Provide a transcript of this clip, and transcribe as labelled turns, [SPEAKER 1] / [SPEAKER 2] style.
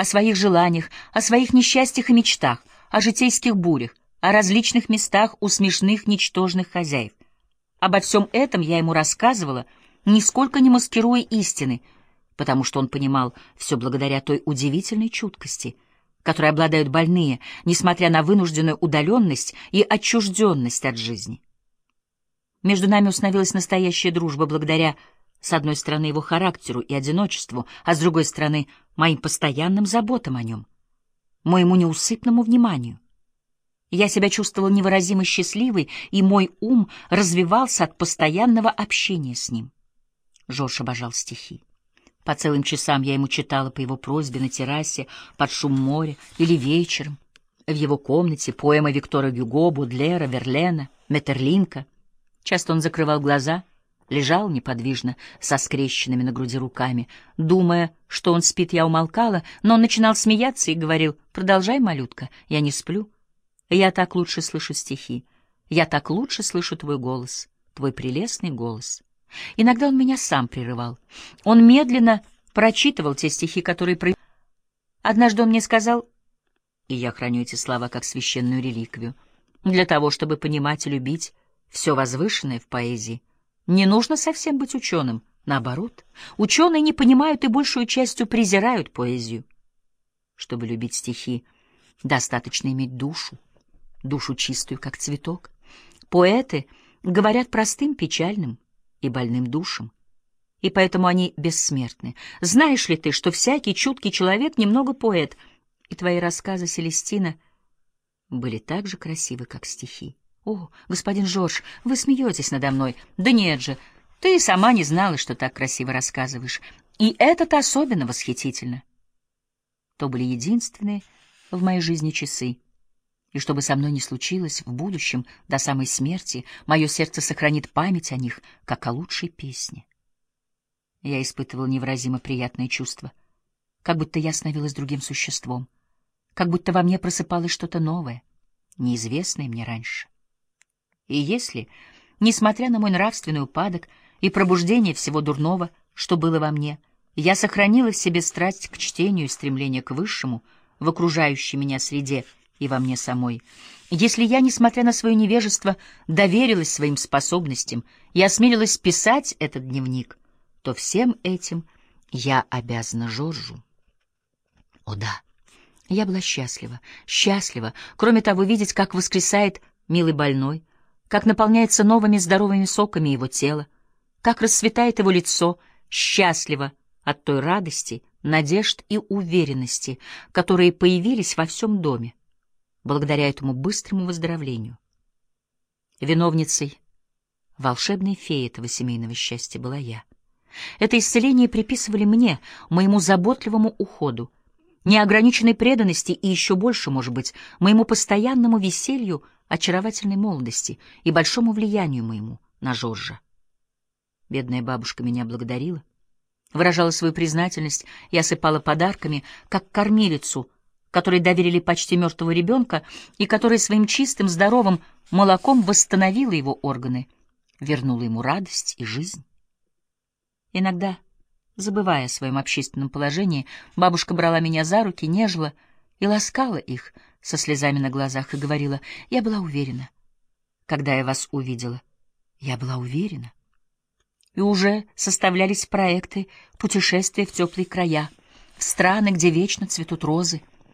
[SPEAKER 1] о своих желаниях, о своих несчастьях и мечтах, о житейских бурях, о различных местах у смешных, ничтожных хозяев. Обо всем этом я ему рассказывала, нисколько не маскируя истины, потому что он понимал все благодаря той удивительной чуткости, которой обладают больные, несмотря на вынужденную удаленность и отчужденность от жизни. Между нами установилась настоящая дружба благодаря, с одной стороны, его характеру и одиночеству, а с другой стороны, моим постоянным заботам о нем, моему неусыпному вниманию. Я себя чувствовала невыразимо счастливой, и мой ум развивался от постоянного общения с ним. Жорж обожал стихи. По целым часам я ему читала по его просьбе на террасе, под шум моря или вечером, в его комнате поэмы Виктора Гюго, Бодлера, Верлена, Метерлинка. Часто он закрывал глаза, лежал неподвижно, со скрещенными на груди руками. Думая, что он спит, я умолкала, но он начинал смеяться и говорил: «Продолжай, малютка, я не сплю. Я так лучше слышу стихи. Я так лучше слышу твой голос, твой прелестный голос». Иногда он меня сам прерывал. Он медленно прочитывал те стихи, которые... Однажды он мне сказал, и я храню эти слова как священную реликвию: для того, чтобы понимать и любить все возвышенное в поэзии, не нужно совсем быть ученым. Наоборот, ученые не понимают и большую частью презирают поэзию. Чтобы любить стихи, достаточно иметь душу, душу чистую, как цветок. Поэты говорят простым, печальным и больным душам, и поэтому они бессмертны. Знаешь ли ты, что всякий чуткий человек немного поэт, и твои рассказы, Селестина, были так же красивы, как стихи? О, господин Жорж, вы смеетесь надо мной. Да нет же, ты сама не знала, что так красиво рассказываешь, и это-то особенно восхитительно. То были единственные в моей жизни часы, и что бы со мной ни случилось в будущем, до самой смерти, мое сердце сохранит память о них, как о лучшей песне. Я испытывал невыразимо приятное чувство, как будто я становилась другим существом, как будто во мне просыпалось что-то новое, неизвестное мне раньше. И если, несмотря на мой нравственный упадок и пробуждение всего дурного, что было во мне, я сохранила в себе страсть к чтению и стремление к высшему в окружающей меня среде и во мне самой, если я, несмотря на свое невежество, доверилась своим способностям и осмелилась писать этот дневник, то всем этим я обязана Жоржу. О да, я была счастлива, счастлива, кроме того, видеть, как воскресает милый больной, как наполняется новыми здоровыми соками его тело, как расцветает его лицо, счастливо от той радости, надежд и уверенности, которые появились во всем доме, благодаря этому быстрому выздоровлению. Виновницей, волшебной феей этого семейного счастья была я. Это исцеление приписывали мне, моему заботливому уходу, неограниченной преданности и еще больше, может быть, моему постоянному веселью, очаровательной молодости и большому влиянию моему на Жоржа. Бедная бабушка меня благодарила, выражала свою признательность и осыпала подарками, как кормилицу, которой доверили почти мертвого ребенка и которая своим чистым, здоровым молоком восстановила его органы, вернула ему радость и жизнь. Иногда, забывая о своем общественном положении, бабушка брала меня за руки, нежила и ласкала их со слезами на глазах и говорила: «Я была уверена, когда я вас увидела, я была уверена». И уже составлялись проекты путешествия в теплые края, в страны, где вечно цветут розы.